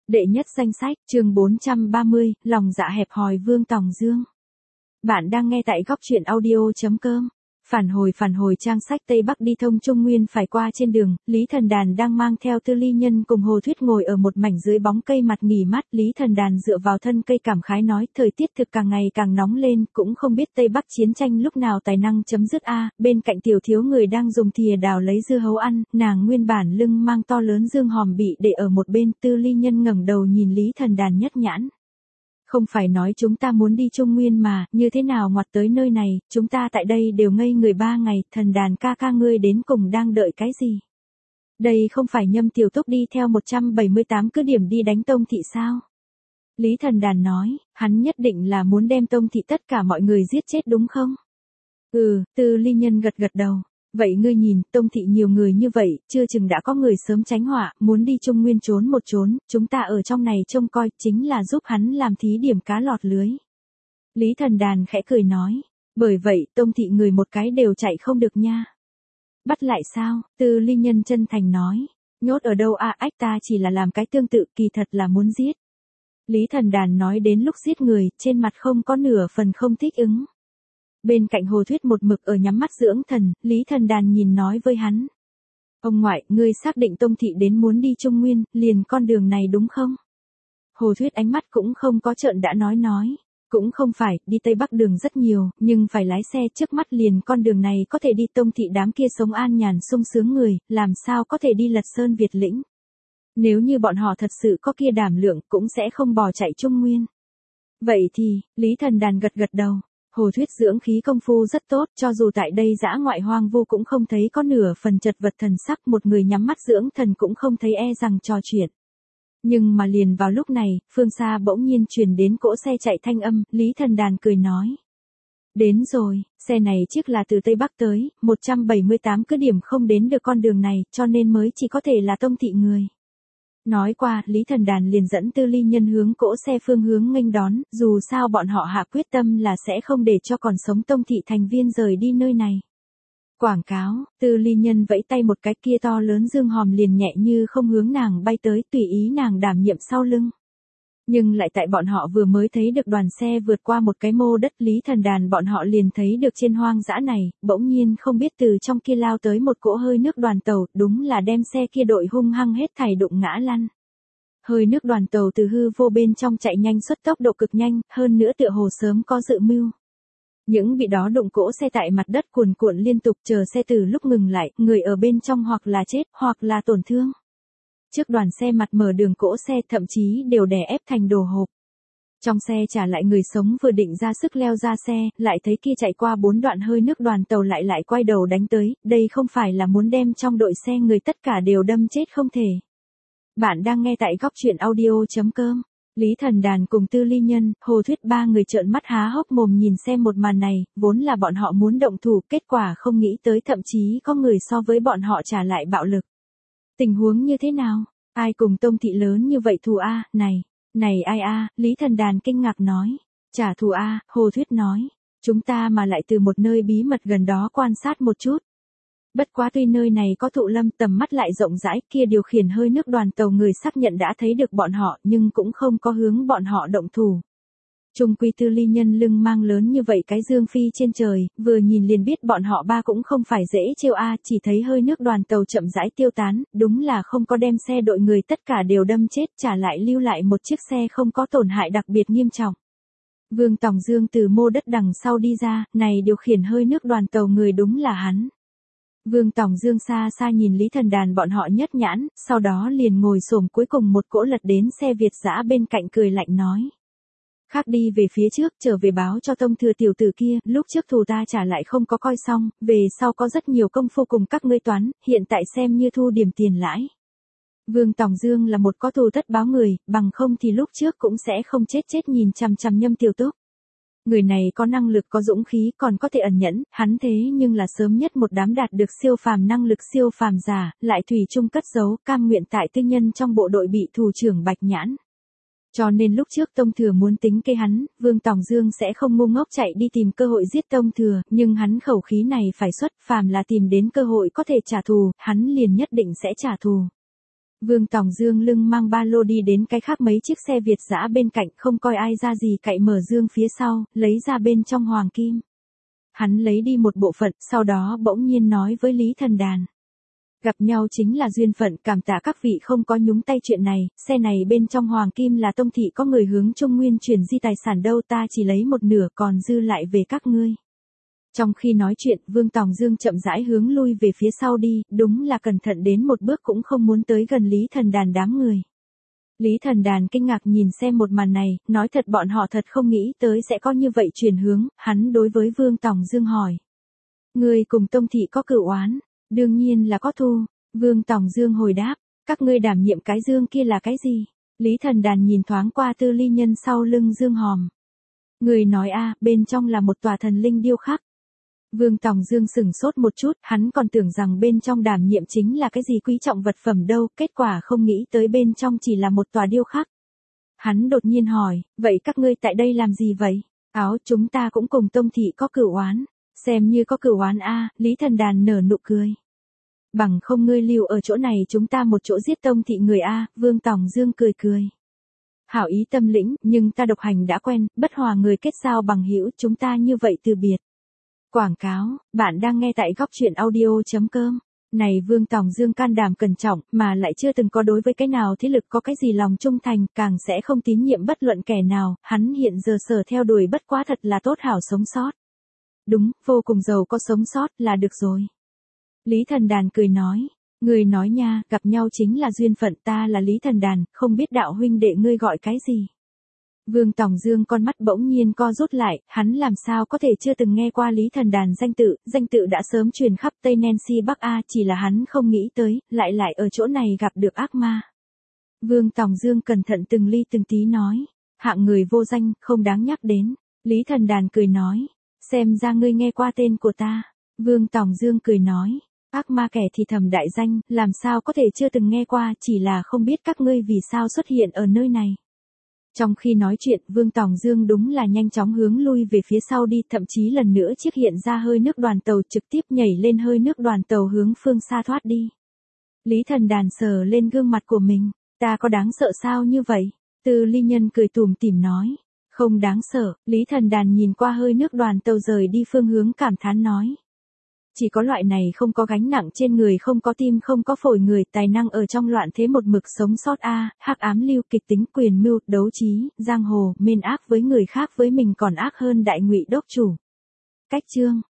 Đệ nhất danh sách, chương 430, lòng dạ hẹp hòi Vương Tòng Dương. Bạn đang nghe tại góc audio.com. Phản hồi trang sách Tây Bắc đi thông Trung Nguyên phải qua trên đường, Lý Thần Đàn đang mang theo Tư Ly Nhân cùng Hồ Thuyết ngồi ở một mảnh dưới bóng cây mặt nghỉ mát. Lý Thần Đàn dựa vào thân cây cảm khái nói, thời tiết thực càng ngày càng nóng lên, cũng không biết Tây Bắc chiến tranh lúc nào tài năng chấm dứt a. Bên cạnh tiểu thiếu người đang dùng thìa đào lấy dưa hấu ăn, nàng nguyên bản lưng mang to lớn dương hòm bị để ở một bên. Tư Ly Nhân ngẩng đầu nhìn Lý Thần Đàn nhất nhãn. Không phải nói chúng ta muốn đi Trung Nguyên mà, như thế nào ngoặt tới nơi này, chúng ta tại đây đều ngây người 3 ngày, Thần Đàn ca ca ngươi đến cùng đang đợi cái gì? Đây không phải Nhâm Tiểu Túc đi theo 178 cứ điểm đi đánh Tông Thị sao? Lý Thần Đàn nói, hắn nhất định là muốn đem Tông Thị tất cả mọi người giết chết đúng không? Tư Ly Nhân gật gật đầu. Vậy ngươi nhìn, Tông Thị nhiều người như vậy, chưa chừng đã có người sớm tránh họa, muốn đi Trung Nguyên trốn một trốn, chúng ta ở trong này trông coi, chính là giúp hắn làm thí điểm cá lọt lưới. Lý Thần Đàn khẽ cười nói, bởi vậy, Tông Thị người một cái đều chạy không được nha. Bắt lại sao? Tư Ly Nhân chân thành nói, nhốt ở đâu à, ách ta chỉ là làm cái tương tự, kỳ thật là muốn giết. Lý Thần Đàn nói đến lúc giết người, trên mặt không có nửa phần không thích ứng. Bên cạnh Hồ Thuyết một mực ở nhắm mắt dưỡng thần, Lý Thần Đàn nhìn nói với hắn. Ông ngoại, ngươi xác định Tông Thị đến muốn đi Trung Nguyên, liền con đường này đúng không? Hồ Thuyết ánh mắt cũng không có trợn đã nói. Cũng không phải, đi Tây Bắc đường rất nhiều, nhưng phải lái xe trước mắt liền con đường này có thể đi Tông Thị đám kia sống an nhàn sung sướng người, làm sao có thể đi lật sơn Việt lĩnh. Nếu như bọn họ thật sự có kia đảm lượng cũng sẽ không bỏ chạy Trung Nguyên. Vậy thì, Lý Thần Đàn gật gật đầu. Hồ Thuyết dưỡng khí công phu rất tốt, cho dù tại đây dã ngoại hoang vu cũng không thấy có nửa phần chật vật thần sắc, một người nhắm mắt dưỡng thần cũng không thấy e rằng trò chuyện. Nhưng mà liền vào lúc này, phương xa bỗng nhiên truyền đến cỗ xe chạy thanh âm, Lý Thần Đàn cười nói. Đến rồi, xe này chiếc là từ Tây Bắc tới, 178 cứ điểm không đến được con đường này, cho nên mới chỉ có thể là Tông Thị người. Nói qua, Lý Thần Đàn liền dẫn Tư Ly Nhân hướng cỗ xe phương hướng nghênh đón, dù sao bọn họ hạ quyết tâm là sẽ không để cho còn sống Tông Thị thành viên rời đi nơi này. Quảng cáo, Tư Ly Nhân vẫy tay một cái, kia to lớn dương hòm liền nhẹ như không hướng nàng bay tới, tùy ý nàng đảm nhiệm sau lưng. Nhưng lại tại bọn họ vừa mới thấy được đoàn xe vượt qua một cái mô đất, Lý Thần Đàn bọn họ liền thấy được trên hoang dã này, bỗng nhiên không biết từ trong kia lao tới một cỗ hơi nước đoàn tàu, đúng là đem xe kia đội hung hăng hết thảy đụng ngã lăn. Hơi nước đoàn tàu từ hư vô bên trong chạy nhanh xuất tốc độ cực nhanh, hơn nữa tựa hồ sớm có dự mưu. Những bị đó đụng cỗ xe tại mặt đất cuồn cuộn liên tục, chờ xe từ lúc ngừng lại, người ở bên trong hoặc là chết, hoặc là tổn thương. Trước đoàn xe mặt mở đường cỗ xe thậm chí đều đè ép thành đồ hộp. Trong xe trả lại người sống vừa định ra sức leo ra xe, lại thấy kia chạy qua 4 đoạn hơi nước đoàn tàu lại quay đầu đánh tới, đây không phải là muốn đem trong đội xe người tất cả đều đâm chết không thể. Bạn đang nghe tại góc audio.com. Lý Thần Đàn cùng Tư Ly Nhân, Hồ Thuyết ba người trợn mắt há hốc mồm nhìn xem một màn này, vốn là bọn họ muốn động thủ, kết quả không nghĩ tới thậm chí có người so với bọn họ trả lại bạo lực. Tình huống như thế nào? Ai cùng Tông Thị lớn như vậy thù a? Này ai a? Lý Thần Đàn kinh ngạc nói. Trả thù a? Hồ Thuyết nói. Chúng ta mà lại từ một nơi bí mật gần đó quan sát một chút. Bất quá tuy nơi này có thụ lâm, tầm mắt lại rộng rãi, kia điều khiển hơi nước đoàn tàu người xác nhận đã thấy được bọn họ, nhưng cũng không có hướng bọn họ động thủ. Trung quy Tư Ly Nhân lưng mang lớn như vậy cái dương phi trên trời, vừa nhìn liền biết bọn họ ba cũng không phải dễ trêu a, chỉ thấy hơi nước đoàn tàu chậm rãi tiêu tán, đúng là không có đem xe đội người tất cả đều đâm chết, trả lại lưu lại một chiếc xe không có tổn hại đặc biệt nghiêm trọng. Vương Tòng Dương từ mô đất đằng sau đi ra, này điều khiển hơi nước đoàn tàu người đúng là hắn. Vương Tòng Dương xa xa nhìn Lý Thần Đàn bọn họ nhất nhãn, sau đó liền ngồi xổm cuối cùng một cỗ lật đến xe Việt dã bên cạnh cười lạnh nói. Khác đi về phía trước, trở về báo cho Tông Thừa tiểu tử kia, lúc trước thù ta trả lại không có coi xong, về sau có rất nhiều công phu cùng các ngươi toán, hiện tại xem như thu điểm tiền lãi. Vương Tòng Dương là một có thù tất báo người, bằng không thì lúc trước cũng sẽ không chết nhìn chằm chằm Nhâm Tiểu Túc. Người này có năng lực có dũng khí còn có thể ẩn nhẫn, hắn thế nhưng là sớm nhất một đám đạt được siêu phàm năng lực siêu phàm giả, lại thủy chung cất giấu, cam nguyện tại tư nhân trong bộ đội bị thủ trưởng Bạch Nhãn. Cho nên lúc trước Tông Thừa muốn tính cây hắn, Vương Tòng Dương sẽ không ngu ngốc chạy đi tìm cơ hội giết Tông Thừa, nhưng hắn khẩu khí này phải xuất, phàm là tìm đến cơ hội có thể trả thù, hắn liền nhất định sẽ trả thù. Vương Tòng Dương lưng mang ba lô đi đến cái khác mấy chiếc xe Việt dã bên cạnh, không coi ai ra gì, cậy mở dương phía sau, lấy ra bên trong hoàng kim. Hắn lấy đi một bộ phận, sau đó bỗng nhiên nói với Lý Thần Đàn. Gặp nhau chính là duyên phận, cảm tạ các vị không có nhúng tay chuyện này, xe này bên trong hoàng kim là tông thị có người hướng Trung Nguyên chuyển di tài sản đâu, ta chỉ lấy một nửa còn dư lại về các ngươi. Trong khi nói chuyện, Vương Tòng Dương chậm rãi hướng lui về phía sau đi, đúng là cẩn thận đến một bước cũng không muốn tới gần Lý Thần Đàn đám người. Lý Thần Đàn kinh ngạc nhìn xem một màn này, nói thật bọn họ thật không nghĩ tới sẽ có như vậy chuyển hướng, hắn đối với Vương Tòng Dương hỏi. Ngươi cùng tông thị có cửu oán? Đương nhiên là có thù. Vương Tòng Dương hồi đáp, các ngươi đảm nhiệm cái dương kia là cái gì? Lý Thần Đàn nhìn thoáng qua Tư Ly Nhân sau lưng Dương Hòm. Người nói a, bên trong là một tòa thần linh điêu khắc. Vương Tòng Dương sửng sốt một chút, hắn còn tưởng rằng bên trong đảm nhiệm chính là cái gì quý trọng vật phẩm đâu, kết quả không nghĩ tới bên trong chỉ là một tòa điêu khắc. Hắn đột nhiên hỏi, vậy các ngươi tại đây làm gì vậy? Áo, chúng ta cũng cùng tông thị có cửu oán. Xem như có cửu oán a, Lý Thần Đàn nở nụ cười. Bằng không ngươi lưu ở chỗ này chúng ta một chỗ giết tông thị người a, Vương Tòng Dương cười cười. Hảo ý tâm lĩnh, nhưng ta độc hành đã quen, bất hòa người kết giao bằng hữu, chúng ta như vậy từ biệt. Quảng cáo, bạn đang nghe tại góc truyện audio.com. Này Vương Tòng Dương can đảm cẩn trọng, mà lại chưa từng có đối với cái nào thế lực có cái gì lòng trung thành, càng sẽ không tín nhiệm bất luận kẻ nào, hắn hiện giờ sở theo đuổi bất quá thật là tốt hảo sống sót. Đúng, vô cùng giàu có sống sót là được rồi. Lý Thần Đàn cười nói, người nói nha, gặp nhau chính là duyên phận, ta là Lý Thần Đàn, không biết đạo huynh đệ ngươi gọi cái gì. Vương Tòng Dương con mắt bỗng nhiên co rút lại, hắn làm sao có thể chưa từng nghe qua Lý Thần Đàn danh tự đã sớm truyền khắp Tây Nancy Bắc A, chỉ là hắn không nghĩ tới, lại ở chỗ này gặp được ác ma. Vương Tòng Dương cẩn thận từng ly từng tí nói, hạng người vô danh, không đáng nhắc đến. Lý Thần Đàn cười nói, xem ra ngươi nghe qua tên của ta. Vương Tòng Dương cười nói, ác ma kẻ thì thầm đại danh, làm sao có thể chưa từng nghe qua, chỉ là không biết các ngươi vì sao xuất hiện ở nơi này. Trong khi nói chuyện, Vương Tòng Dương đúng là nhanh chóng hướng lui về phía sau đi, thậm chí lần nữa chiếc hiện ra hơi nước đoàn tàu trực tiếp nhảy lên hơi nước đoàn tàu hướng phương xa thoát đi. Lý Thần Đàn sờ lên gương mặt của mình, ta có đáng sợ sao như vậy? Tư Ly Nhân cười tủm tỉm nói, không đáng sợ. Lý Thần Đàn nhìn qua hơi nước đoàn tàu rời đi phương hướng cảm thán nói. Chỉ có loại này không có gánh nặng trên người, không có tim không có phổi người, tài năng ở trong loạn thế một mực sống sót a, hắc ám lưu kịch tính quyền mưu, đấu trí, giang hồ, mên ác với người khác với mình còn ác hơn đại ngụy đốc chủ. Cách chương